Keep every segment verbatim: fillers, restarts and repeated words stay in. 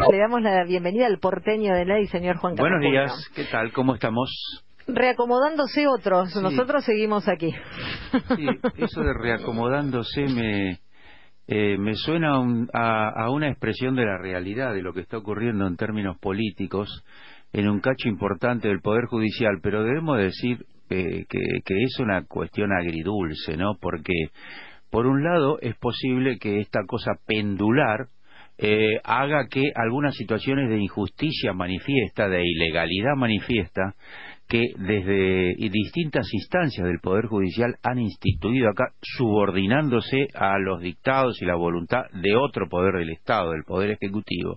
Le damos la bienvenida al porteño de ley, señor Juan Carlos. Buenos días, ¿qué tal? ¿Cómo estamos? Reacomodándose otros, sí. Nosotros seguimos aquí. Sí, eso de reacomodándose me, eh, me suena un, a, a una expresión de la realidad, de lo que está ocurriendo en términos políticos, en un cacho importante del Poder Judicial, pero debemos decir eh, que, que es una cuestión agridulce, ¿no? Porque, por un lado, es posible que esta cosa pendular Eh, haga que algunas situaciones de injusticia manifiesta, de ilegalidad manifiesta, que desde distintas instancias del Poder Judicial han instituido acá, subordinándose a los dictados y la voluntad de otro poder del Estado, del Poder Ejecutivo.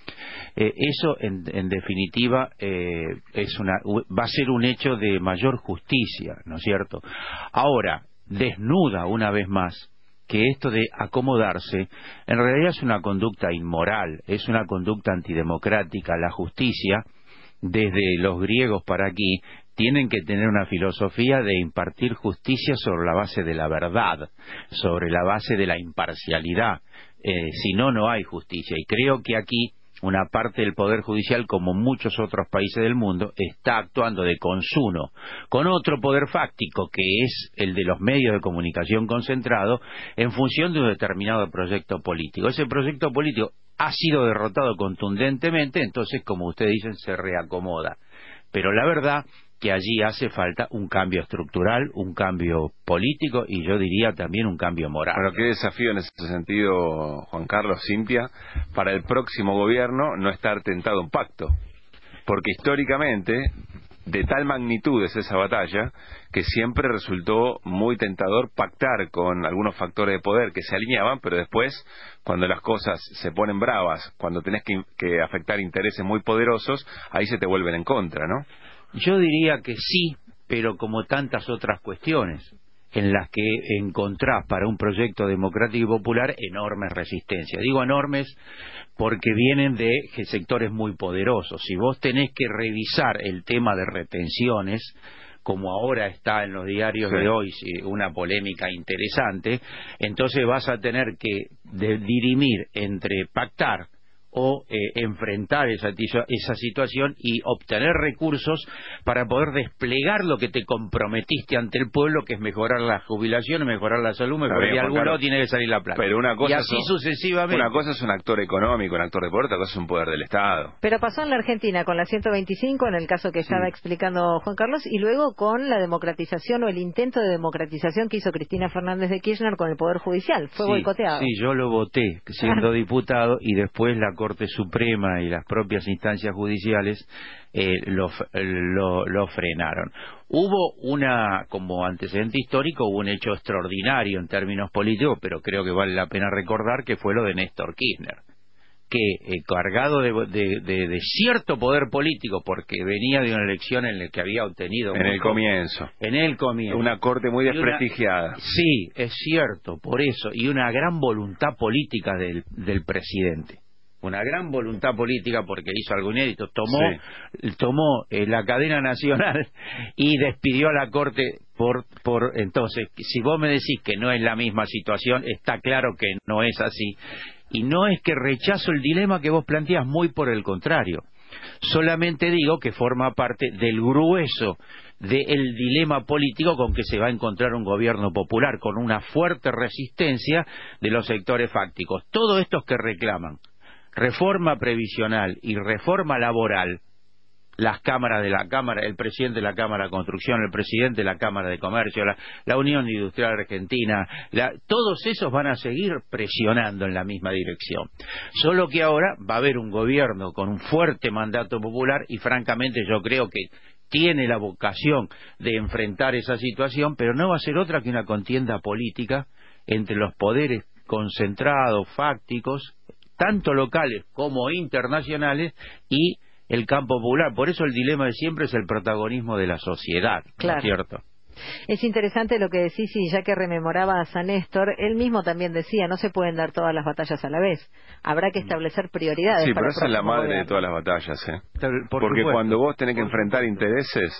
Eh, eso, en, en definitiva, eh, es una, va a ser un hecho de mayor justicia, ¿no es cierto? Ahora, desnuda una vez más que esto de acomodarse en realidad es una conducta inmoral, es una conducta antidemocrática. La justicia, desde los griegos para aquí, tienen que tener una filosofía de impartir justicia sobre la base de la verdad, sobre la base de la imparcialidad. Eh, si no, no hay justicia. Y creo que aquí una parte del Poder Judicial, como muchos otros países del mundo, está actuando de consuno con otro poder fáctico, que es el de los medios de comunicación concentrados, en función de un determinado proyecto político. Ese proyecto político ha sido derrotado contundentemente, entonces, como ustedes dicen, se reacomoda. Pero la verdad que allí hace falta un cambio estructural, un cambio político y yo diría también un cambio moral. Bueno, qué desafío en ese sentido, Juan Carlos, Cintia, para el próximo gobierno no estar tentado a un pacto. Porque históricamente, de tal magnitud es esa batalla, que siempre resultó muy tentador pactar con algunos factores de poder que se alineaban, pero después, cuando las cosas se ponen bravas, cuando tenés que, que afectar intereses muy poderosos, ahí se te vuelven en contra, ¿no? Yo diría que sí, pero como tantas otras cuestiones en las que encontrás para un proyecto democrático y popular enormes resistencias. Digo enormes porque vienen de sectores muy poderosos. Si vos tenés que revisar el tema de retenciones, como ahora está en los diarios sí. de hoy, una polémica interesante, entonces vas a tener que dirimir entre pactar o eh, enfrentar esa, esa situación y obtener recursos para poder desplegar lo que te comprometiste ante el pueblo, que es mejorar la jubilación, mejorar la salud, mejorar, y de algún lado tiene que salir la plata. Pero una cosa y así son, sucesivamente. Una cosa es un actor económico, un actor de poder, otra cosa es un poder del Estado. Pero pasó en la Argentina con la ciento veinticinco, en el caso que estaba sí. explicando Juan Carlos, y luego con la democratización o el intento de democratización que hizo Cristina Fernández de Kirchner con el Poder Judicial. Fue sí, boicoteado. Sí, yo lo voté siendo diputado y después la Corte Suprema y las propias instancias judiciales eh, lo, lo, lo frenaron. Hubo una, como antecedente histórico, hubo un hecho extraordinario en términos políticos, pero creo que vale la pena recordar que fue lo de Néstor Kirchner, que eh, cargado de, de, de, de cierto poder político, porque venía de una elección en la que había obtenido... En el comienzo. En el comienzo. Una corte muy desprestigiada. Una, sí, es cierto, por eso, y una gran voluntad política del, del presidente. Una gran voluntad política porque hizo algo inédito, tomó, sí. tomó eh, la cadena nacional y despidió a la Corte por, por... Entonces, si vos me decís que no es la misma situación, está claro que no es así. Y no es que rechazo el dilema que vos planteás, muy por el contrario. Solamente digo que forma parte del grueso del dilema político con que se va a encontrar un gobierno popular, con una fuerte resistencia de los sectores fácticos. Todos estos que reclaman reforma previsional y reforma laboral, las cámaras de la Cámara, el presidente de la Cámara de Construcción, el presidente de la Cámara de Comercio, la, la Unión Industrial Argentina, la, todos esos van a seguir presionando en la misma dirección. Solo que ahora va a haber un gobierno con un fuerte mandato popular y francamente yo creo que tiene la vocación de enfrentar esa situación, pero no va a ser otra que una contienda política entre los poderes concentrados, fácticos, tanto locales como internacionales, y el campo popular. Por eso el dilema de siempre es el protagonismo de la sociedad, claro. ¿no es cierto? Es interesante lo que decís, y ya que rememoraba a San Néstor, él mismo también decía, no se pueden dar todas las batallas a la vez. Habrá que establecer prioridades. Sí, para pero esa es la madre gobierno. de todas las batallas, ¿eh? Por Porque supuesto. cuando vos tenés que enfrentar intereses,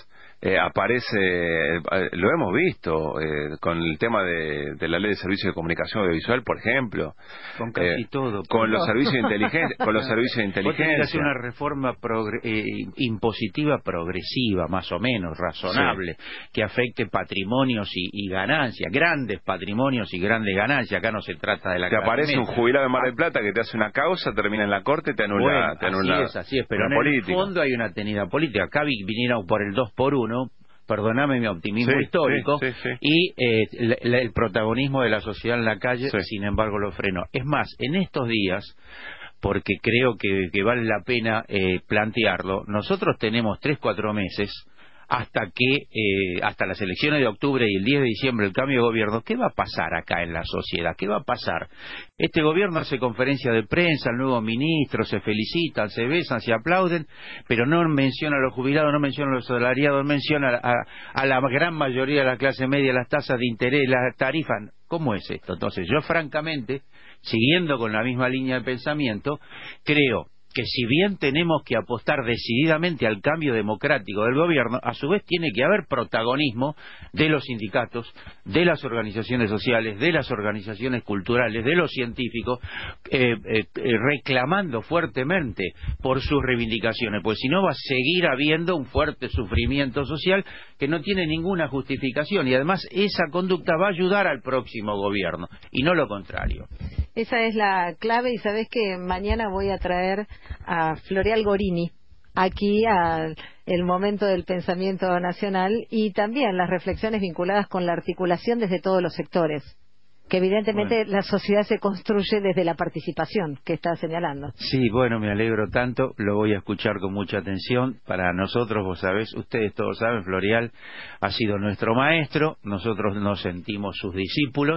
eh, aparece, eh, lo hemos visto, eh, con el tema de, de la ley de servicios de comunicación audiovisual, por ejemplo. Con casi eh, todo. Con los servicios de inteligencia. Con los servicios de inteligencia. Vos tenés que hacer una reforma progre eh, impositiva progresiva, más o menos, razonable, sí, que afecte patrimonios y, y ganancias, grandes patrimonios y grandes ganancias. Acá no se trata de la Te aparece un jubilado de Mar del Plata que te hace una causa, termina en la corte, te anula. Bueno, te anula así es, así es, pero en política. el fondo hay una tenida política. Acá vinieron por el dos por uno, perdóname mi optimismo sí, histórico, sí, sí, sí. y eh, el, el protagonismo de la sociedad en la calle, sí. sin embargo, lo frenó. Es más, en estos días, porque creo que, que vale la pena eh, plantearlo, nosotros tenemos tres, cuatro meses hasta que, eh, hasta las elecciones de octubre y el diez de diciembre, el cambio de gobierno. ¿Qué va a pasar acá en la sociedad? ¿Qué va a pasar? Este gobierno hace conferencia de prensa, el nuevo ministro, se felicitan, se besan, se aplauden, pero no menciona a los jubilados, no menciona a los salariados, no menciona a, a la gran mayoría de la clase media, las tasas de interés, las tarifas. ¿Cómo es esto? Entonces, yo francamente, siguiendo con la misma línea de pensamiento, creo que si bien tenemos que apostar decididamente al cambio democrático del gobierno, a su vez tiene que haber protagonismo de los sindicatos, de las organizaciones sociales, de las organizaciones culturales, de los científicos, eh, eh, reclamando fuertemente por sus reivindicaciones, pues si no va a seguir habiendo un fuerte sufrimiento social que no tiene ninguna justificación, y además esa conducta va a ayudar al próximo gobierno, y no lo contrario. Esa es la clave, y sabés que mañana voy a traer a Floreal Gorini aquí al el momento del pensamiento nacional, y también las reflexiones vinculadas con la articulación desde todos los sectores, que evidentemente bueno, la sociedad se construye desde la participación que está señalando. Sí, bueno, me alegro tanto, lo voy a escuchar con mucha atención. Para nosotros, vos sabés, ustedes todos saben, Floreal ha sido nuestro maestro, nosotros nos sentimos sus discípulos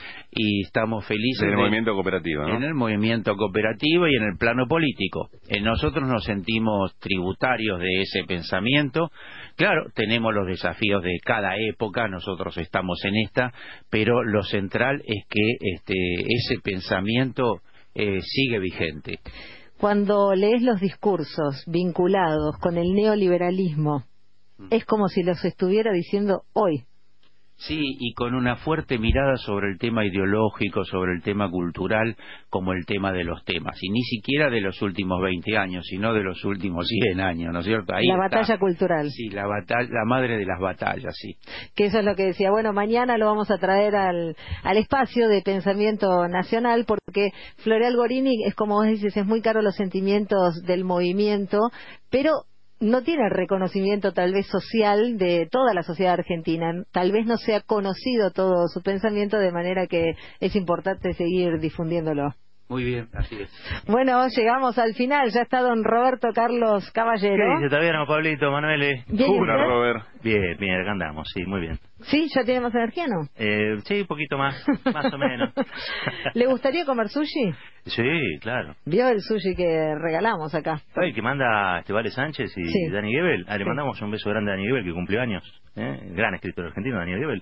y estamos felices en el de, movimiento cooperativo, ¿no? En el movimiento cooperativo y en el plano político. Eh, nosotros nos sentimos tributarios de ese pensamiento. Claro, tenemos los desafíos de cada época, nosotros estamos en esta, pero lo central es que este, ese pensamiento eh, sigue vigente. Cuando lees los discursos vinculados con el neoliberalismo, mm. es como si los estuviera diciendo hoy. Sí, y con una fuerte mirada sobre el tema ideológico, sobre el tema cultural, como el tema de los temas. Y ni siquiera de los últimos veinte años, sino de los últimos cien años, ¿no es cierto? Ahí la está. Batalla cultural. Sí, la, batalla, la madre de las batallas, sí. Que eso es lo que decía. Bueno, mañana lo vamos a traer al, al espacio de pensamiento nacional, porque Floreal Gorini, es como vos dices, es muy caro los sentimientos del movimiento, pero no tiene el reconocimiento tal vez social de toda la sociedad argentina, tal vez no se ha conocido todo su pensamiento, de manera que es importante seguir difundiéndolo. Muy bien, así es. Bueno, llegamos al final, ya está don Roberto Carlos Caballero. ¿Qué dice? ¿Está bien, no, Pablito, Manuel? Bien, Hola, Robert. Bien, bien, acá andamos, sí, muy bien. ¿Sí? ¿Ya tiene más energía, no? Eh, sí, un poquito más, más o menos. ¿Le gustaría comer sushi? Sí, claro. ¿Vio el sushi que regalamos acá? ¿Sabe el que manda Estebales Sánchez y sí. Dani Gebel? Ah, le sí. mandamos un beso grande a Dani Gebel, que cumplió años. ¿eh? Gran escritor argentino, Dani Gebel.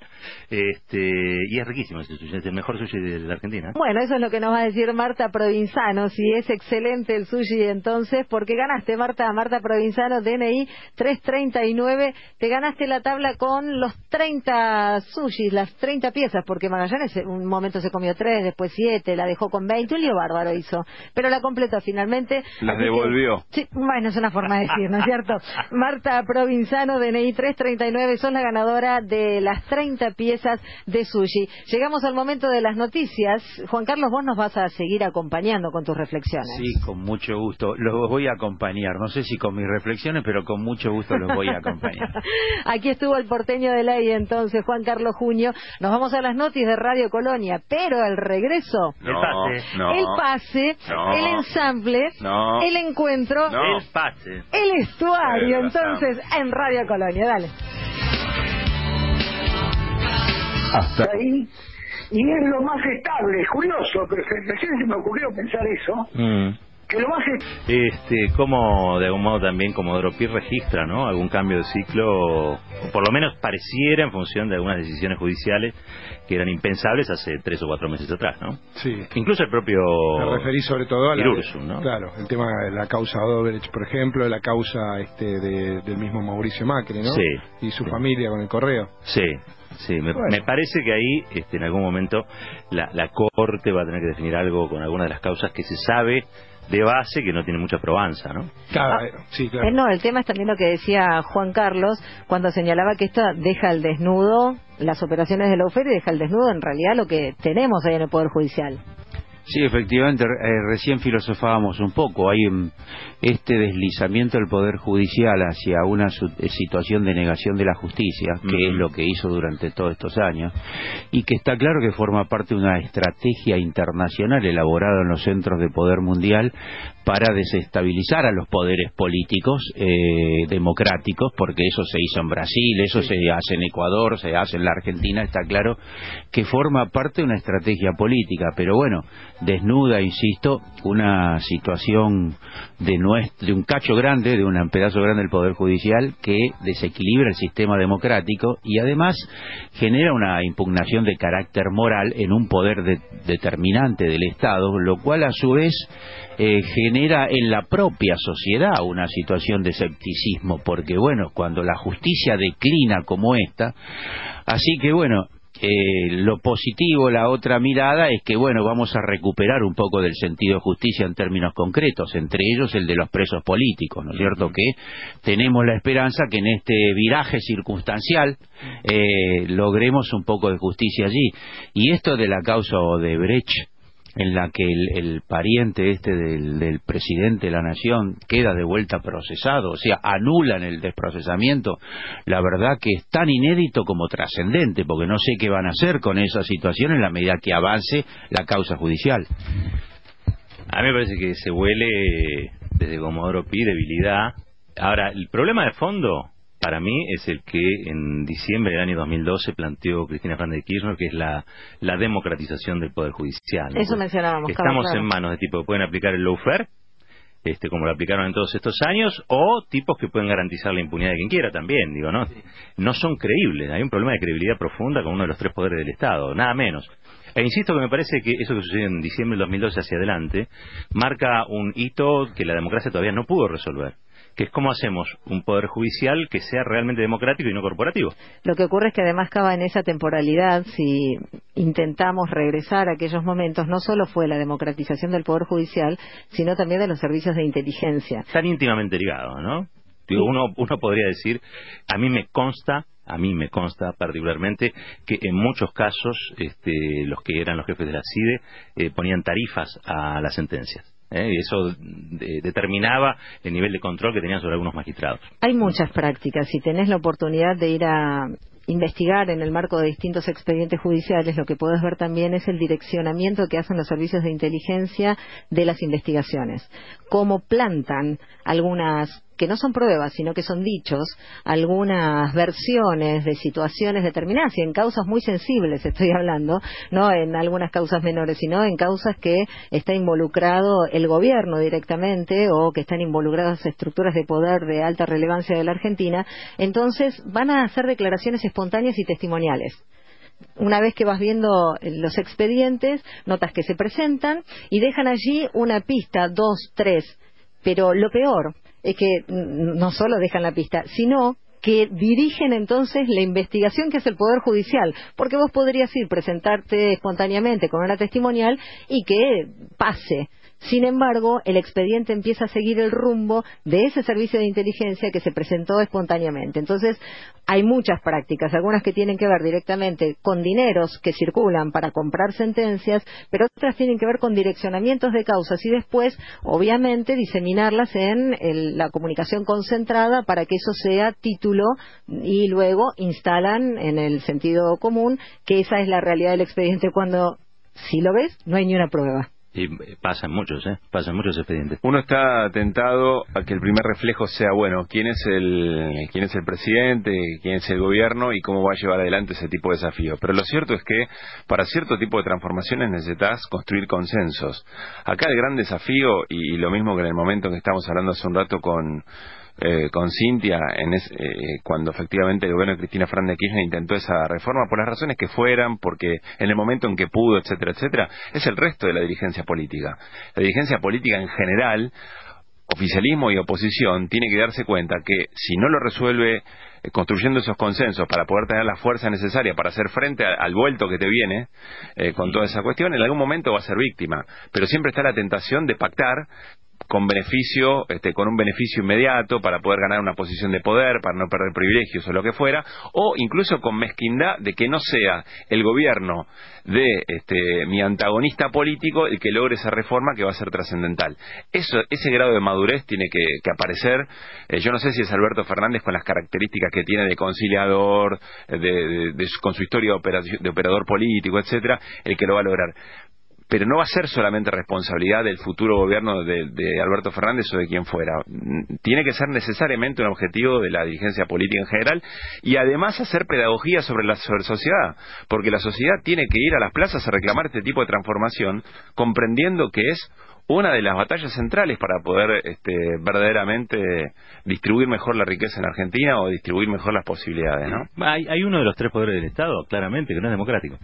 Este, y es riquísimo ese sushi, es el mejor sushi de la Argentina. Bueno, eso es lo que nos va a decir Marta Provenzano, si es excelente el sushi entonces, porque ganaste, Marta, Marta Provenzano, D N I tres treinta y nueve, te ganaste la tabla con los treinta sushis, las treinta piezas, porque Magallanes un momento se comió tres, después siete, la dejó con veinte, un lío bárbaro hizo, pero la completó finalmente. Las devolvió. Que, sí, bueno, es una forma de decir, ¿no es cierto? Marta Provenzano, D N I tres treinta y nueve, sos la ganadora de las treinta piezas de sushi. Llegamos al momento de las noticias. Juan Carlos, vos nos vas a seguir acompañando con tus reflexiones. Sí, con mucho gusto. Los voy a acompañar. No sé si con mis reflexiones, pero con mucho gusto los voy a acompañar. Aquí estuvo el porteño de ley, entonces, Juan Carlos Junio. Nos vamos a las noticias de Radio Colonia, pero al regreso, No, el pase, no, el pase, no, el ensamble, no, el encuentro, no. el pase. el estuario, El entonces, en Radio Colonia. Dale. Hasta ahí, y es lo más estable, es curioso, pero recién se me ocurrió pensar eso, Mm. que lo más... Este, como de algún modo también Comodoro Pi registra, ¿no?, algún cambio de ciclo, o por lo menos pareciera en función de algunas decisiones judiciales que eran impensables hace tres o cuatro meses atrás, ¿no? Sí. Incluso el propio... Me referí sobre todo a la... Irurzun, ¿no? Claro, el tema de la causa Odebrecht, por ejemplo, la causa este de, del mismo Mauricio Macri, ¿no? Sí. Y su sí. familia con el correo. Sí. Sí, me, bueno. me parece que ahí, este, en algún momento, la, la Corte va a tener que definir algo con alguna de las causas que se sabe de base que no tiene mucha probanza, ¿no? Claro, Ah, eh, sí, claro. Eh, no, el tema es también lo que decía Juan Carlos cuando señalaba que esto deja al desnudo las operaciones de lawfare y deja al desnudo en realidad lo que tenemos ahí en el Poder Judicial. Sí, efectivamente, eh, recién filosofábamos un poco. Hay um, este deslizamiento del Poder Judicial hacia una su eh, situación de negación de la justicia, que mm. es lo que hizo durante todos estos años, y que está claro que forma parte de una estrategia internacional elaborada en los centros de poder mundial para desestabilizar a los poderes políticos eh, democráticos, porque eso se hizo en Brasil, eso sí. se hace en Ecuador, se hace en la Argentina, está claro que forma parte de una estrategia política, pero bueno, desnuda, insisto, una situación de, nuestro, de un cacho grande, de un pedazo grande del Poder Judicial que desequilibra el sistema democrático y además genera una impugnación de carácter moral en un poder de, determinante del Estado, lo cual a su vez eh, genera en la propia sociedad una situación de escepticismo, porque bueno, cuando la justicia declina como esta, así que bueno, Eh, lo positivo, la otra mirada es que bueno, vamos a recuperar un poco del sentido de justicia en términos concretos, entre ellos el de los presos políticos, ¿no es cierto? Uh-huh. Que tenemos la esperanza que en este viraje circunstancial eh, logremos un poco de justicia allí. Y esto de la causa Odebrecht, en la que el, el pariente este del, del presidente de la nación queda de vuelta procesado, o sea, anulan el desprocesamiento, la verdad que es tan inédito como trascendente, porque no sé qué van a hacer con esa situación en la medida que avance la causa judicial. A mí me parece que se huele desde Comodoro Pi debilidad. Ahora, el problema de fondo para mí es el que en diciembre del año dos mil doce planteó Cristina Fernández de Kirchner, que es la, la democratización del Poder Judicial, ¿no? Eso mencionábamos. Estamos claro. en manos de tipos que pueden aplicar el lawfare, este, como lo aplicaron en todos estos años, o tipos que pueden garantizar la impunidad de quien quiera también, digo, ¿no? Sí. No son creíbles, hay un problema de credibilidad profunda con uno de los tres poderes del Estado, nada menos. E insisto que me parece que eso que sucedió en diciembre del dos mil doce hacia adelante marca un hito que la democracia todavía no pudo resolver, que es cómo hacemos un poder judicial que sea realmente democrático y no corporativo. Lo que ocurre es que además acaba en esa temporalidad, si intentamos regresar a aquellos momentos, no solo fue la democratización del poder judicial, sino también de los servicios de inteligencia. Están íntimamente ligados, ¿no? Digo, uno, uno podría decir, a mí me consta, a mí me consta particularmente, que en muchos casos este, los que eran los jefes de la C I D E eh, ponían tarifas a las sentencias. ¿Eh? Y eso de, determinaba el nivel de control que tenían sobre algunos magistrados. Hay muchas prácticas. Si tenés la oportunidad de ir a investigar en el marco de distintos expedientes judiciales, lo que podés ver también es el direccionamiento que hacen los servicios de inteligencia de las investigaciones. Cómo plantan algunas, que no son pruebas, sino que son dichos, algunas versiones de situaciones determinadas, y en causas muy sensibles estoy hablando, no en algunas causas menores, sino en causas que está involucrado el gobierno directamente o que están involucradas estructuras de poder de alta relevancia de la Argentina. Entonces van a hacer declaraciones espontáneas y testimoniales. Una vez que vas viendo los expedientes, notas que se presentan y dejan allí una pista, dos, tres, pero lo peor es que no solo dejan la pista, sino que dirigen entonces la investigación que hace el Poder Judicial, porque vos podrías ir, presentarte espontáneamente con una testimonial y que pase. Sin embargo, el expediente empieza a seguir el rumbo de ese servicio de inteligencia que se presentó espontáneamente. Entonces, hay muchas prácticas, algunas que tienen que ver directamente con dineros que circulan para comprar sentencias, pero otras tienen que ver con direccionamientos de causas y después, obviamente, diseminarlas en el, la comunicación concentrada para que eso sea título y luego instalan en el sentido común que esa es la realidad del expediente cuando, si lo ves, no hay ni una prueba. Y pasan muchos, ¿eh? Pasan muchos expedientes. Uno está tentado a que el primer reflejo sea, bueno, quién es el quién es el presidente, quién es el gobierno y cómo va a llevar adelante ese tipo de desafíos. Pero lo cierto es que para cierto tipo de transformaciones necesitas construir consensos. Acá el gran desafío, y, y lo mismo que en el momento en que estábamos hablando hace un rato con Eh, con Cintia, en es, eh, cuando efectivamente el gobierno de Cristina Fernández de Kirchner intentó esa reforma, por las razones que fueran, porque en el momento en que pudo, etcétera, etcétera, es el resto de la dirigencia política. La dirigencia política en general, oficialismo y oposición, tiene que darse cuenta que si no lo resuelve eh, construyendo esos consensos para poder tener la fuerza necesaria para hacer frente a, al vuelto que te viene eh, con toda esa cuestión, en algún momento va a ser víctima. Pero siempre está la tentación de pactar con beneficio, este, con un beneficio inmediato para poder ganar una posición de poder, para no perder privilegios o lo que fuera, o incluso con mezquindad de que no sea el gobierno de este, mi antagonista político el que logre esa reforma que va a ser trascendental. Eso, ese grado de madurez tiene que, que aparecer. Eh, yo no sé si es Alberto Fernández con las características que tiene de conciliador, de, de, de, con su historia de, operación, de operador político, etcétera, el que lo va a lograr. Pero no va a ser solamente responsabilidad del futuro gobierno de, de Alberto Fernández o de quien fuera. Tiene que ser necesariamente un objetivo de la dirigencia política en general y además hacer pedagogía sobre la sobre sociedad, porque la sociedad tiene que ir a las plazas a reclamar este tipo de transformación, comprendiendo que es una de las batallas centrales para poder este, verdaderamente distribuir mejor la riqueza en Argentina o distribuir mejor las posibilidades, ¿no? Hay, hay uno de los tres poderes del Estado, claramente, que no es democrático.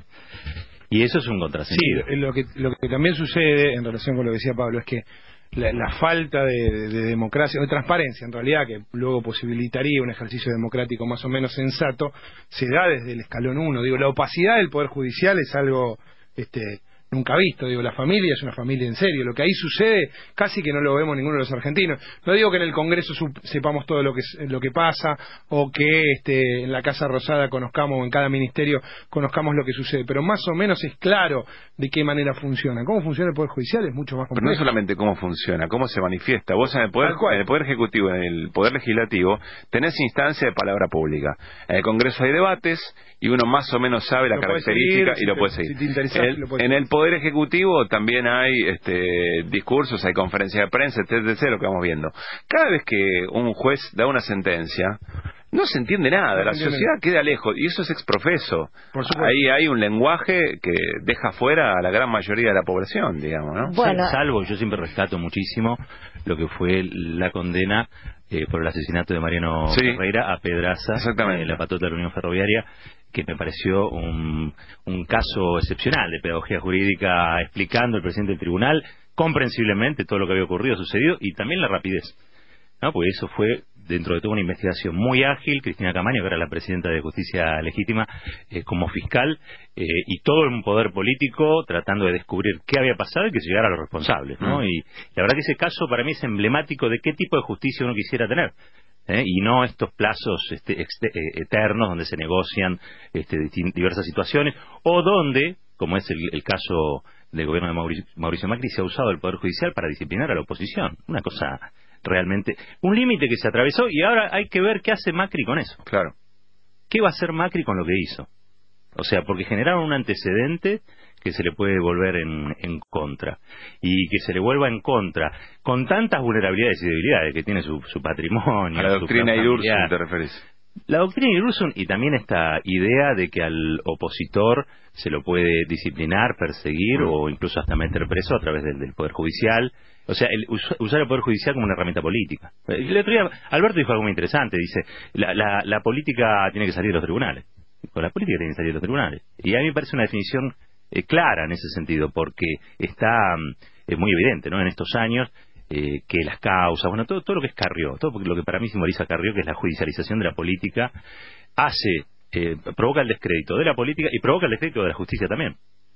Y eso es un contrasentido. Sí, lo que, lo que también sucede en relación con lo que decía Pablo es que la, la falta de, de, de democracia, o de transparencia en realidad, que luego posibilitaría un ejercicio democrático más o menos sensato, se da desde el escalón uno. Digo, la opacidad del Poder Judicial es algo este, nunca visto. Digo, la familia es una familia en serio. Lo que ahí sucede casi que no lo vemos ninguno de los argentinos. No digo que en el Congreso sepamos todo lo que lo que pasa o que este, en la Casa Rosada conozcamos o en cada ministerio conozcamos lo que sucede, pero más o menos es claro de qué manera funciona. ¿Cómo funciona el Poder Judicial? Es mucho más complejo. Pero no solamente cómo funciona, cómo se manifiesta. Vos en el Poder, en el poder Ejecutivo, en el Poder Legislativo, tenés instancia de palabra pública. En el Congreso hay debates y uno más o menos sabe la lo característica seguir, y lo puede seguir. Si te el, lo en el Poder Ejecutivo también hay este, discursos, hay conferencias de prensa, etcétera, etcétera, lo que vamos viendo. Cada vez que un juez da una sentencia, no se entiende nada, la sociedad queda lejos, y eso es exprofeso. Ahí hay un lenguaje que deja fuera a la gran mayoría de la población, digamos, ¿no? Bueno. Salvo, yo siempre rescato muchísimo lo que fue la condena eh, por el asesinato de Mariano sí. Ferreira a Pedraza, eh, la patota de la Unión Ferroviaria, que me pareció un, un caso excepcional de pedagogía jurídica, explicando el presidente del tribunal comprensiblemente todo lo que había ocurrido, sucedido, y también la rapidez, ¿no? Porque eso fue dentro de toda una investigación muy ágil. Cristina Camaño, que era la presidenta de Justicia Legítima, eh, como fiscal, eh, y todo un poder político tratando de descubrir qué había pasado y que se llegara a los responsables, ¿no? Mm. Y la verdad que ese caso para mí es emblemático de qué tipo de justicia uno quisiera tener. ¿Eh? Y no estos plazos este, exte, eh, eternos donde se negocian este, diversas situaciones, o donde, como es el, el caso del gobierno de Mauricio, Mauricio Macri, se ha usado el Poder Judicial para disciplinar a la oposición. Una cosa realmente, un límite que se atravesó, y ahora hay que ver qué hace Macri con eso. Claro. ¿Qué va a hacer Macri con lo que hizo? O sea, porque generaron un antecedente que se le puede volver en, en contra, y que se le vuelva en contra con tantas vulnerabilidades y debilidades que tiene su, su patrimonio. A la doctrina Irurzun te referís. La doctrina Irurzun, y también esta idea de que al opositor se lo puede disciplinar, perseguir mm. o incluso hasta meter preso a través del, del Poder Judicial. O sea, el, usar el Poder Judicial como una herramienta política. El otro día Alberto dijo algo muy interesante, dice, la, la, la política tiene que salir de los tribunales. Con la política tiene que salir de los tribunales. Y a mí me parece una definición eh, clara en ese sentido, porque está eh, muy evidente, ¿no?, en estos años, eh, que las causas, bueno, todo, todo lo que es Carrió, todo lo que para mí simboliza Carrió, que es la judicialización de la política, hace, eh, provoca el descrédito de la política y provoca el descrédito de la justicia también.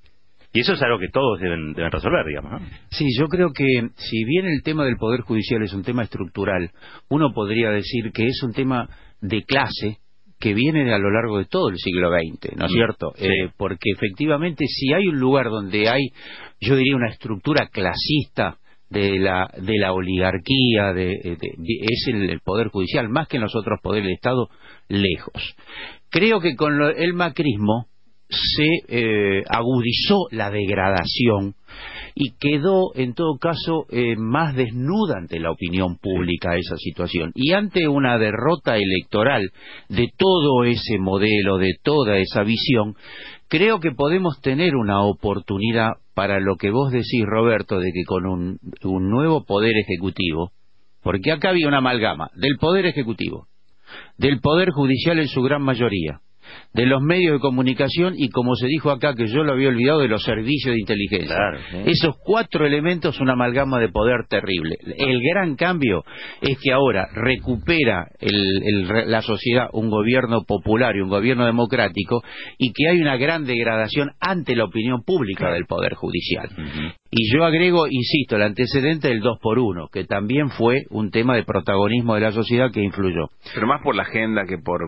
Y eso es algo que todos deben, deben resolver, digamos, ¿no? Sí, yo creo que si bien el tema del Poder Judicial es un tema estructural, uno podría decir que es un tema de clase que viene a lo largo de todo el siglo veinte, ¿no es cierto? Sí. Eh, porque efectivamente si hay un lugar donde hay, yo diría, una estructura clasista de la de la oligarquía, de, de, de, es el, el Poder Judicial, más que en los otros poderes del Estado, lejos. Creo que con lo, el macrismo se eh, agudizó la degradación y quedó, en todo caso, eh, más desnuda ante la opinión pública esa situación. Y ante una derrota electoral de todo ese modelo, de toda esa visión, creo que podemos tener una oportunidad para lo que vos decís, Roberto, de que con un, un nuevo poder ejecutivo, porque acá había una amalgama del poder ejecutivo, del poder judicial en su gran mayoría, de los medios de comunicación y, como se dijo acá, que yo lo había olvidado, de los servicios de inteligencia. Claro, ¿sí? Esos cuatro elementos, una amalgama de poder terrible. El gran cambio es que ahora recupera el, el, la sociedad un gobierno popular y un gobierno democrático, y que hay una gran degradación ante la opinión pública del poder judicial. Uh-huh. Y yo agrego, insisto, el antecedente del dos por uno, que también fue un tema de protagonismo de la sociedad que influyó. Pero más por la agenda que por...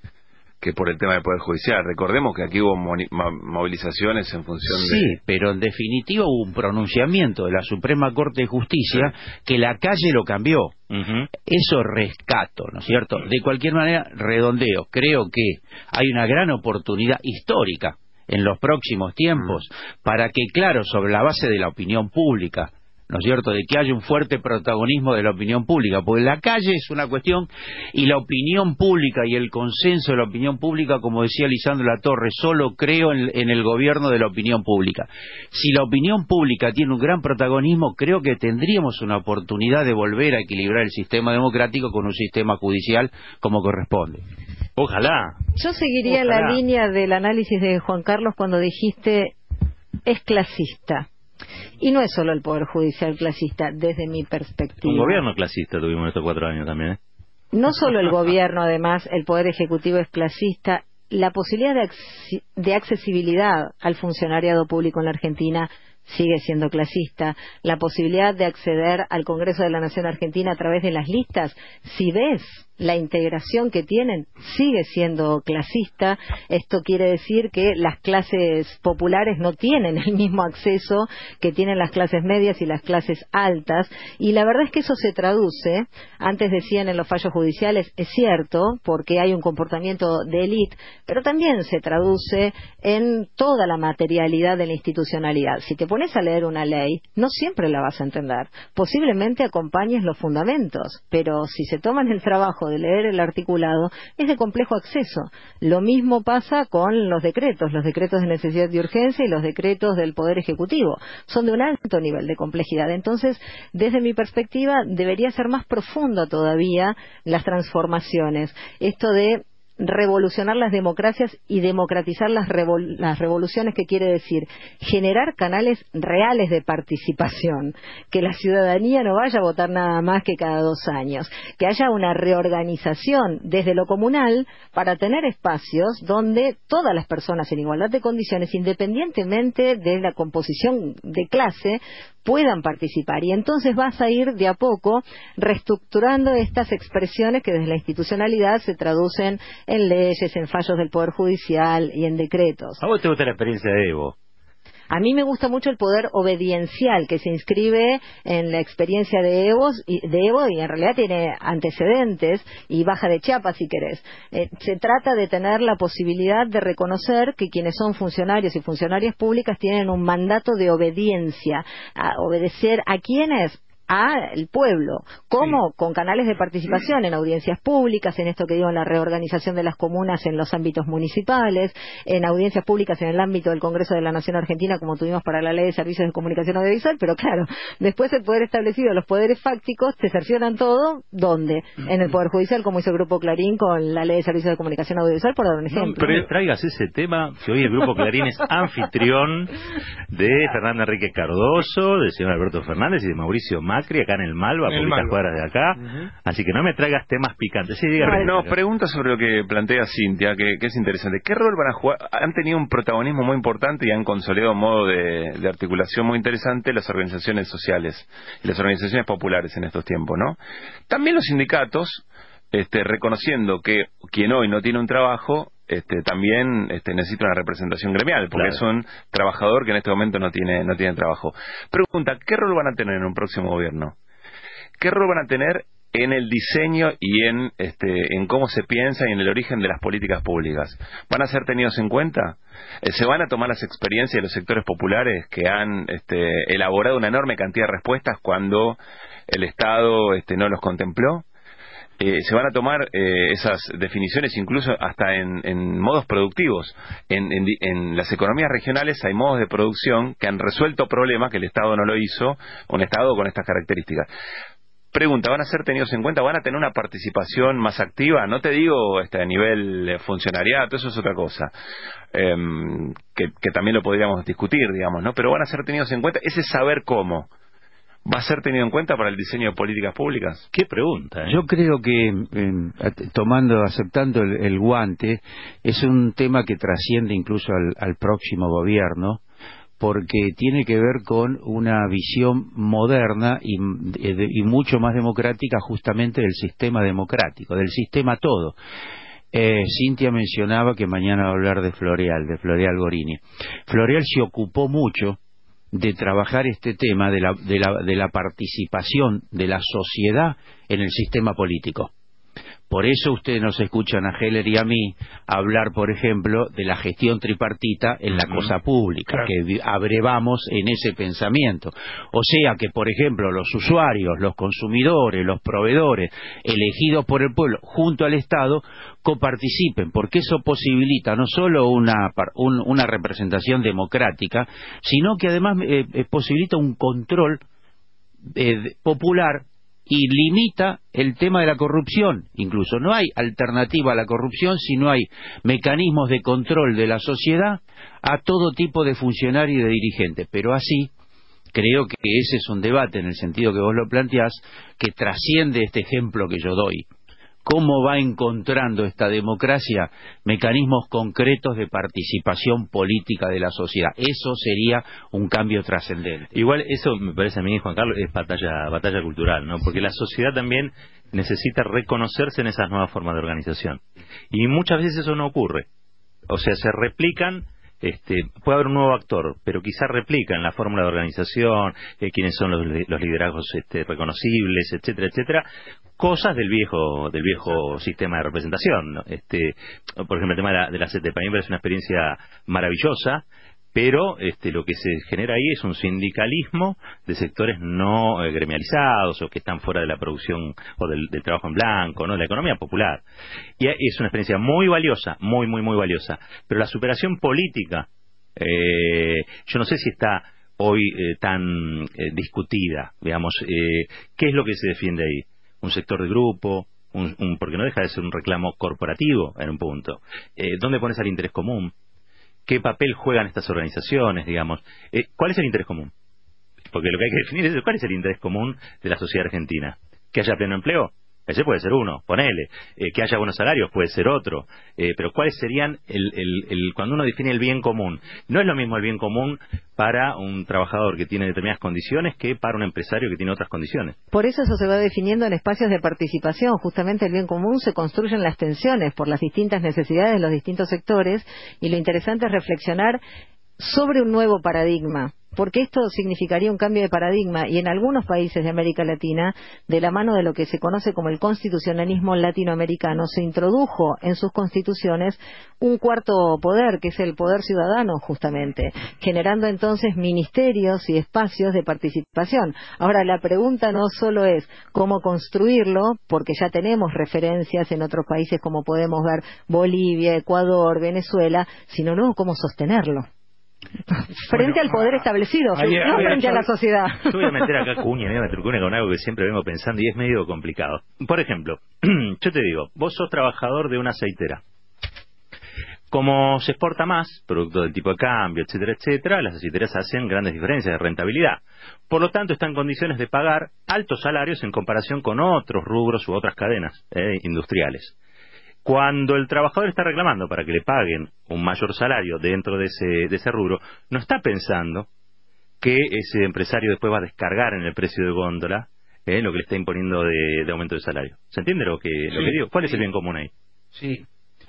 que por el tema del Poder Judicial. Recordemos que aquí hubo movilizaciones en función de... Sí, pero en definitiva hubo un pronunciamiento de la Suprema Corte de Justicia, sí, que la calle lo cambió. Uh-huh. Eso rescato, ¿no es cierto? De cualquier manera, redondeo. Creo que hay una gran oportunidad histórica en los próximos tiempos uh-huh. para que, claro, sobre la base de la opinión pública, ¿no es cierto?, de que haya un fuerte protagonismo de la opinión pública, porque la calle es una cuestión, y la opinión pública y el consenso de la opinión pública, como decía Lisandro Latorre, solo creo en, en el gobierno de la opinión pública. Si la opinión pública tiene un gran protagonismo, creo que tendríamos una oportunidad de volver a equilibrar el sistema democrático con un sistema judicial como corresponde. Ojalá. Yo seguiría Ojalá. la línea del análisis de Juan Carlos cuando dijiste es clasista. Y no es solo el Poder Judicial clasista, desde mi perspectiva. Un gobierno clasista tuvimos estos cuatro años también, ¿eh? No solo el gobierno, además, el Poder Ejecutivo es clasista. La posibilidad de, ac- de accesibilidad al funcionariado público en la Argentina sigue siendo clasista. La posibilidad de acceder al Congreso de la Nación Argentina a través de las listas, si ves la integración que tienen, sigue siendo clasista. Esto quiere decir que las clases populares no tienen el mismo acceso que tienen las clases medias y las clases altas, y la verdad es que eso se traduce, antes decían en los fallos judiciales, es cierto, porque hay un comportamiento de élite, pero también se traduce en toda la materialidad de la institucionalidad. Si te pones a leer una ley, no siempre la vas a entender. Posiblemente acompañes los fundamentos, pero si se toman el trabajo de leer el articulado, es de complejo acceso. Lo mismo pasa con los decretos, los decretos de necesidad y urgencia y los decretos del Poder Ejecutivo. Son de un alto nivel de complejidad. Entonces, desde mi perspectiva, debería ser más profunda todavía las transformaciones. Esto de revolucionar las democracias y democratizar las, revol- las revoluciones, que quiere decir generar canales reales de participación, que la ciudadanía no vaya a votar nada más que cada dos años, que haya una reorganización desde lo comunal para tener espacios donde todas las personas en igualdad de condiciones, independientemente de la composición de clase, puedan participar. Y entonces vas a ir de a poco reestructurando estas expresiones que desde la institucionalidad se traducen en leyes, en fallos del Poder Judicial y en decretos. ¿A vos te gusta la experiencia de Evo? A mí me gusta mucho el poder obediencial que se inscribe en la experiencia de Evo, y, de Evo, y en realidad tiene antecedentes, y baja de Chiapas si querés. Eh, se trata de tener la posibilidad de reconocer que quienes son funcionarios y funcionarias públicas tienen un mandato de obediencia. A obedecer a quienes, al pueblo. ¿Cómo? Sí. Con canales de participación en audiencias públicas, en esto que digo, en la reorganización de las comunas en los ámbitos municipales, en audiencias públicas en el ámbito del Congreso de la Nación Argentina, como tuvimos para la Ley de Servicios de Comunicación Audiovisual, pero claro, después el poder establecido, los poderes fácticos, te cercionan todo, ¿dónde? En el Poder Judicial, como hizo el Grupo Clarín con la Ley de Servicios de Comunicación Audiovisual, por dar un ejemplo. No, pero no me traigas ese tema, que hoy el Grupo Clarín es anfitrión de Fernando Enrique Cardoso, del señor Alberto Fernández y de Mauricio Macri, acá en el Malva, a poquitas cuadras de acá. Uh-huh. Así que no me traigas temas picantes. Sí, dígame. No, no, pregunta sobre lo que plantea Cintia, que, que es interesante. ¿Qué rol van a jugar? Han tenido un protagonismo muy importante y han consolidado un modo de, de articulación muy interesante las organizaciones sociales y las organizaciones populares en estos tiempos, ¿no? También los sindicatos, este, reconociendo que quien hoy no tiene un trabajo, Este, también este, necesita una representación gremial, porque claro, es un trabajador que en este momento no tiene no tiene trabajo. Pregunta, ¿qué rol van a tener en un próximo gobierno? ¿Qué rol van a tener en el diseño y en este en cómo se piensa y en el origen de las políticas públicas. ¿Van a ser tenidos en cuenta? Eh, ¿Se van a tomar las experiencias de los sectores populares que han este, elaborado una enorme cantidad de respuestas cuando el Estado este, no los contempló? Eh, se van a tomar eh, esas definiciones incluso hasta en, en modos productivos. En, en, en las economías regionales hay modos de producción que han resuelto problemas que el Estado no lo hizo, un Estado con estas características. Pregunta, ¿van a ser tenidos en cuenta? ¿Van a tener una participación más activa? No te digo este, a nivel funcionariado, eso es otra cosa, eh, que, que también lo podríamos discutir, digamos, ¿no? Pero ¿van a ser tenidos en cuenta? Ese saber cómo ¿va a ser tenido en cuenta para el diseño de políticas públicas? ¿Qué pregunta? ¿eh? Yo creo que, eh, tomando, aceptando el, el guante, es un tema que trasciende incluso al, al próximo gobierno, porque tiene que ver con una visión moderna y, y mucho más democrática justamente del sistema democrático, del sistema todo. Eh, Cintia mencionaba que mañana va a hablar de Floreal, de Floreal Gorini. Floreal se ocupó mucho de trabajar este tema de la, de la, de la participación de la sociedad en el sistema político. Por eso ustedes nos escuchan a Heller y a mí hablar, por ejemplo, de la gestión tripartita en la cosa pública, claro, que abrevamos en ese pensamiento. O sea que, por ejemplo, los usuarios, los consumidores, los proveedores, elegidos por el pueblo junto al Estado, coparticipen, porque eso posibilita no solo una, un, una representación democrática, sino que además eh, eh, posibilita un control eh, popular y limita el tema de la corrupción. Incluso no hay alternativa a la corrupción si no hay mecanismos de control de la sociedad a todo tipo de funcionario y de dirigente. Pero así, creo que ese es un debate, en el sentido que vos lo planteás, que trasciende este ejemplo que yo doy. ¿Cómo va encontrando esta democracia mecanismos concretos de participación política de la sociedad? Eso sería un cambio trascendente. Igual eso me parece a mí, Juan Carlos, es batalla, batalla cultural, ¿no? Porque la sociedad también necesita reconocerse en esas nuevas formas de organización. Y muchas veces eso no ocurre. O sea, se replican. Este, puede haber un nuevo actor, pero quizás replican la fórmula de organización, eh, quiénes son los, los liderazgos este, reconocibles, etcétera, etcétera, cosas del viejo del viejo sistema de representación, ¿no? Este, por ejemplo, el tema de la, de la C E T, para mí me parece una experiencia maravillosa, pero este, lo que se genera ahí es un sindicalismo de sectores no eh, gremializados o que están fuera de la producción o del, del trabajo en blanco, ¿no? La economía popular. Y es una experiencia muy valiosa, muy, muy, muy valiosa. Pero la superación política, eh, yo no sé si está hoy eh, tan eh, discutida, digamos. Eh, ¿Qué es lo que se defiende ahí? Un sector de grupo, un, un, porque no deja de ser un reclamo corporativo en un punto. Eh, ¿Dónde pones al interés común? ¿Qué papel juegan estas organizaciones, digamos? Eh, ¿Cuál es el interés común? Porque lo que hay que definir es cuál es el interés común de la sociedad argentina. ¿Que haya pleno empleo? Ese puede ser uno, ponele. Eh, que haya buenos salarios puede ser otro. Eh, pero ¿cuáles serían el, el, el, cuando uno define el bien común? No es lo mismo el bien común para un trabajador que tiene determinadas condiciones que para un empresario que tiene otras condiciones. Por eso eso se va definiendo en espacios de participación. Justamente el bien común se construye en las tensiones por las distintas necesidades de los distintos sectores, y lo interesante es reflexionar sobre un nuevo paradigma, porque esto significaría un cambio de paradigma, y en algunos países de América Latina, de la mano de lo que se conoce como el constitucionalismo latinoamericano, se introdujo en sus constituciones un cuarto poder, que es el poder ciudadano, justamente, generando entonces ministerios y espacios de participación. Ahora, la pregunta no solo es cómo construirlo, porque ya tenemos referencias en otros países como podemos ver Bolivia, Ecuador, Venezuela, sino luego cómo sostenerlo. Frente bueno, al poder establecido, ahí, no ahí, frente ahí, a la sociedad. Yo voy a meter acá cuña, voy a meter cuña con algo que siempre vengo pensando y es medio complicado. Por ejemplo, yo te digo, vos sos trabajador de una aceitera. Como se exporta más, producto del tipo de cambio, etcétera, etcétera, las aceiteras hacen grandes diferencias de rentabilidad. Por lo tanto, están en condiciones de pagar altos salarios en comparación con otros rubros u otras cadenas eh, industriales. Cuando el trabajador está reclamando para que le paguen un mayor salario dentro de ese, de ese rubro, no está pensando que ese empresario después va a descargar en el precio de góndola eh, lo que le está imponiendo de, de aumento de salario. ¿Se entiende lo que, sí, lo que digo? ¿Cuál sí. es el bien común ahí? Sí.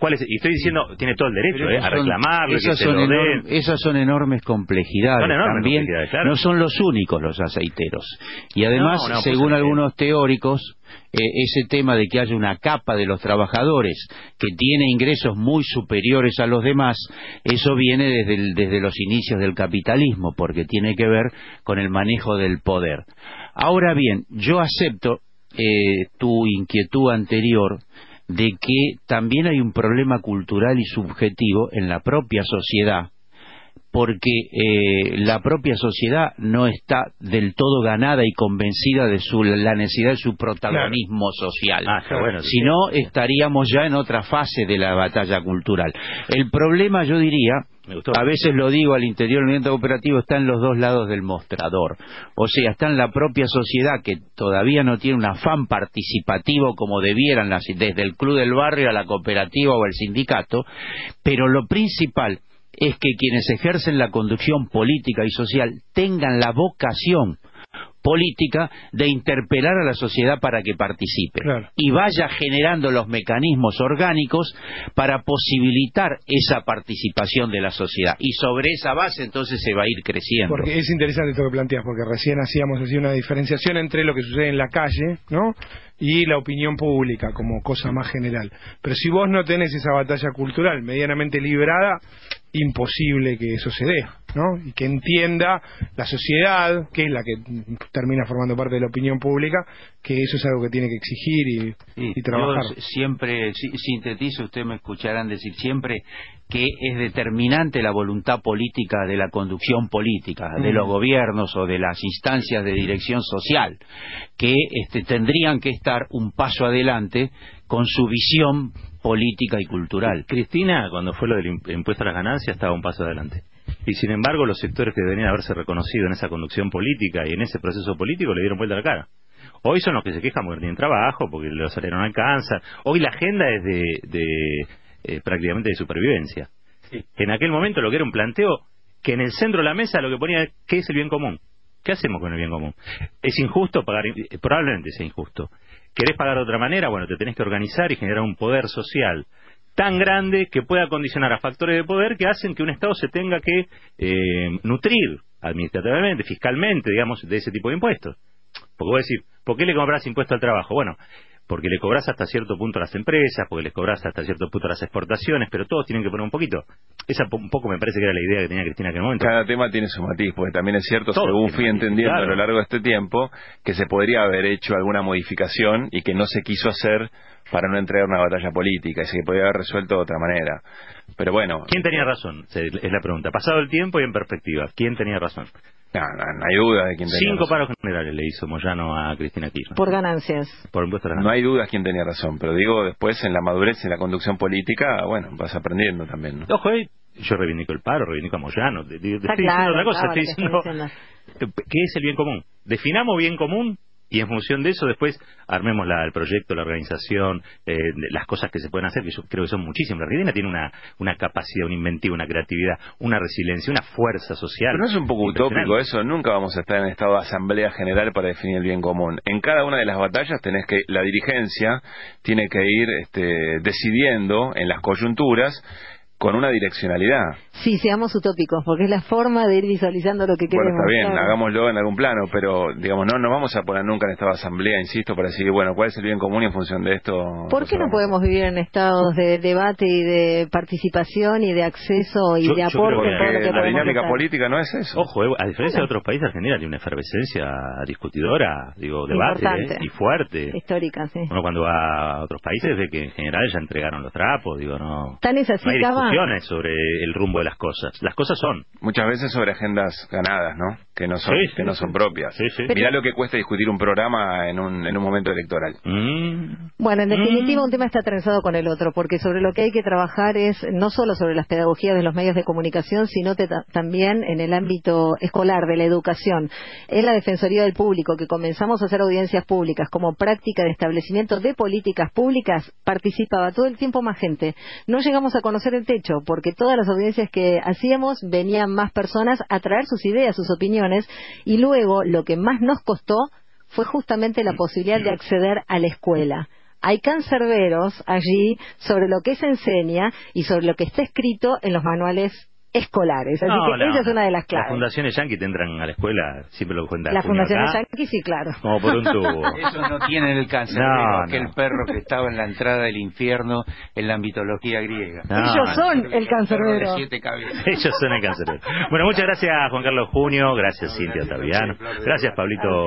¿Cuál es? Y estoy diciendo, tiene todo el derecho eh, a son, reclamarlo, esas, que son se lo enorme, den. esas son enormes complejidades. Son enormes También complejidades, claro. no son los únicos los aceiteros. Y además, No, no, pues según es algunos teóricos, eh, ese tema de que haya una capa de los trabajadores que tiene ingresos muy superiores a los demás, eso viene desde, el, desde los inicios del capitalismo, porque tiene que ver con el manejo del poder. Ahora bien, yo acepto eh, tu inquietud anterior de que también hay un problema cultural y subjetivo en la propia sociedad, porque eh, la propia sociedad no está del todo ganada y convencida de su, la necesidad de su protagonismo claro. social. Ah, está bueno, si no, estaríamos ya en otra fase de la batalla cultural. El problema, yo diría, a veces lo digo al interior del movimiento cooperativo, está en los dos lados del mostrador. O sea, está en la propia sociedad, que todavía no tiene un afán participativo como debieran, las, desde el club del barrio a la cooperativa o el sindicato, pero lo principal es que quienes ejercen la conducción política y social tengan la vocación política de interpelar a la sociedad para que participe claro. y vaya generando los mecanismos orgánicos para posibilitar esa participación de la sociedad, y sobre esa base entonces se va a ir creciendo. Porque es interesante esto que planteas, porque recién hacíamos así una diferenciación entre lo que sucede en la calle, ¿no?, y la opinión pública como cosa más general. Pero si vos no tenés esa batalla cultural medianamente librada, imposible que eso se dé, ¿no? Y que entienda la sociedad, que es la que termina formando parte de la opinión pública, que eso es algo que tiene que exigir y, sí, y trabajar. Yo siempre si, sintetizo, ustedes me escucharán decir siempre que es determinante la voluntad política de la conducción política, mm. de los gobiernos o de las instancias de dirección social, que este, tendrían que estar un paso adelante con su visión política y cultural. Cristina, cuando fue lo del impuesto a las ganancias, estaba un paso adelante. Y sin embargo, los sectores que deberían haberse reconocido en esa conducción política y en ese proceso político le dieron vuelta a la cara. Hoy son los que se quejan porque no tienen trabajo, porque los salarios no alcanzan. Hoy la agenda es de, de eh, prácticamente de supervivencia. Sí. En aquel momento lo que era un planteo que en el centro de la mesa lo que ponía, ¿qué es el bien común? ¿Qué hacemos con el bien común? ¿Es injusto pagar? Probablemente sea injusto. ¿Querés pagar de otra manera? Bueno, te tenés que organizar y generar un poder social tan grande que pueda condicionar a factores de poder que hacen que un Estado se tenga que eh, nutrir administrativamente, fiscalmente, digamos, de ese tipo de impuestos. Porque voy a decir, ¿por qué le cobras impuesto al trabajo? Bueno, porque le cobras hasta cierto punto a las empresas, porque les cobras hasta cierto punto a las exportaciones, pero todos tienen que poner un poquito. Esa un poco me parece que era la idea que tenía Cristina en aquel momento. Cada tema tiene su matiz, porque también es cierto, Todo según fui entendiendo claro. a lo largo de este tiempo, que se podría haber hecho alguna modificación y que no se quiso hacer para no entregar una batalla política, y se podría haber resuelto de otra manera. Pero bueno... ¿Quién tenía razón? Es la pregunta. Pasado el tiempo y en perspectiva, ¿quién tenía razón? No, no, no hay duda de quién tenía Cinco razón. paros generales le hizo Moyano a Cristina Kirchner. Por ganancias. Por impuestos a las No ganancias. hay duda quién tenía razón, pero digo, después en la madurez, en la conducción política, bueno, vas aprendiendo también, ¿no? Ojo, eh, yo reivindico el paro, reivindico a Moyano. Te, te, te estoy claro, diciendo otra cosa, claro, estoy diciendo, diciendo ¿qué es el bien común? Definamos bien común y en función de eso después armemos la, el proyecto, la organización, eh, las cosas que se pueden hacer, que yo creo que son muchísimas. La Argentina tiene una, una capacidad, una inventiva, una creatividad, una resiliencia, una fuerza social. Pero no es un poco utópico eso, nunca vamos a estar en estado de asamblea general para definir el bien común. En cada una de las batallas tenés que, la dirigencia tiene que ir este, decidiendo en las coyunturas con una direccionalidad. Sí, seamos utópicos, porque es la forma de ir visualizando lo que queremos. Bueno, está bien, claro. hagámoslo en algún plano, pero digamos, no nos vamos a poner nunca en estado de asamblea, insisto, para decir, bueno, ¿cuál es el bien común y en función de esto? ¿Por qué no podemos vivir en estados de debate y de participación y de acceso y yo, de aporte? Porque en todo lo que la dinámica hacer? política no es eso. Ojo, eh, a diferencia de otros países, Argentina tiene una efervescencia discutidora, digo, debate eh, y fuerte. Histórica, sí. Uno cuando va a otros países ve que en general ya entregaron los trapos, digo, no, ¿Tan es así, no hay Cava? discusiones sobre el rumbo de las cosas. Las cosas son. Muchas veces sobre agendas ganadas, ¿no? Que no son, sí, que sí, no sí. son propias. Sí, sí. Mirá lo que cuesta discutir un programa en un, en un momento electoral. Mm. Bueno, en definitiva Mm. un tema está trenzado con el otro, porque sobre lo que hay que trabajar es no solo sobre las pedagogías de los medios de comunicación, sino te, también en el ámbito escolar, de la educación. En la Defensoría del Público, que comenzamos a hacer audiencias públicas como práctica de establecimiento de políticas públicas, participaba todo el tiempo más gente. No llegamos a conocer el techo, porque todas las audiencias que hacíamos venían más personas a traer sus ideas, sus opiniones, y luego lo que más nos costó fue justamente la posibilidad de acceder a la escuela, hay cancerberos allí sobre lo que se enseña y sobre lo que está escrito en los manuales escolares. Así no, que la, ella es una de las claves. Las fundaciones yanquis tendrán a la escuela, siempre lo cuenta. Las fundaciones yanquis, sí, claro. Como por un tubo. Eso no tiene el cancerbero, No, aquel no. perro que estaba en la entrada del infierno en la mitología griega. No, Ellos son no. el cancerbero. De siete cabezas. Ellos son el cancerbero. Bueno, muchas gracias Juan Carlos Junio, gracias Cintia Ottaviano, gracias Pablito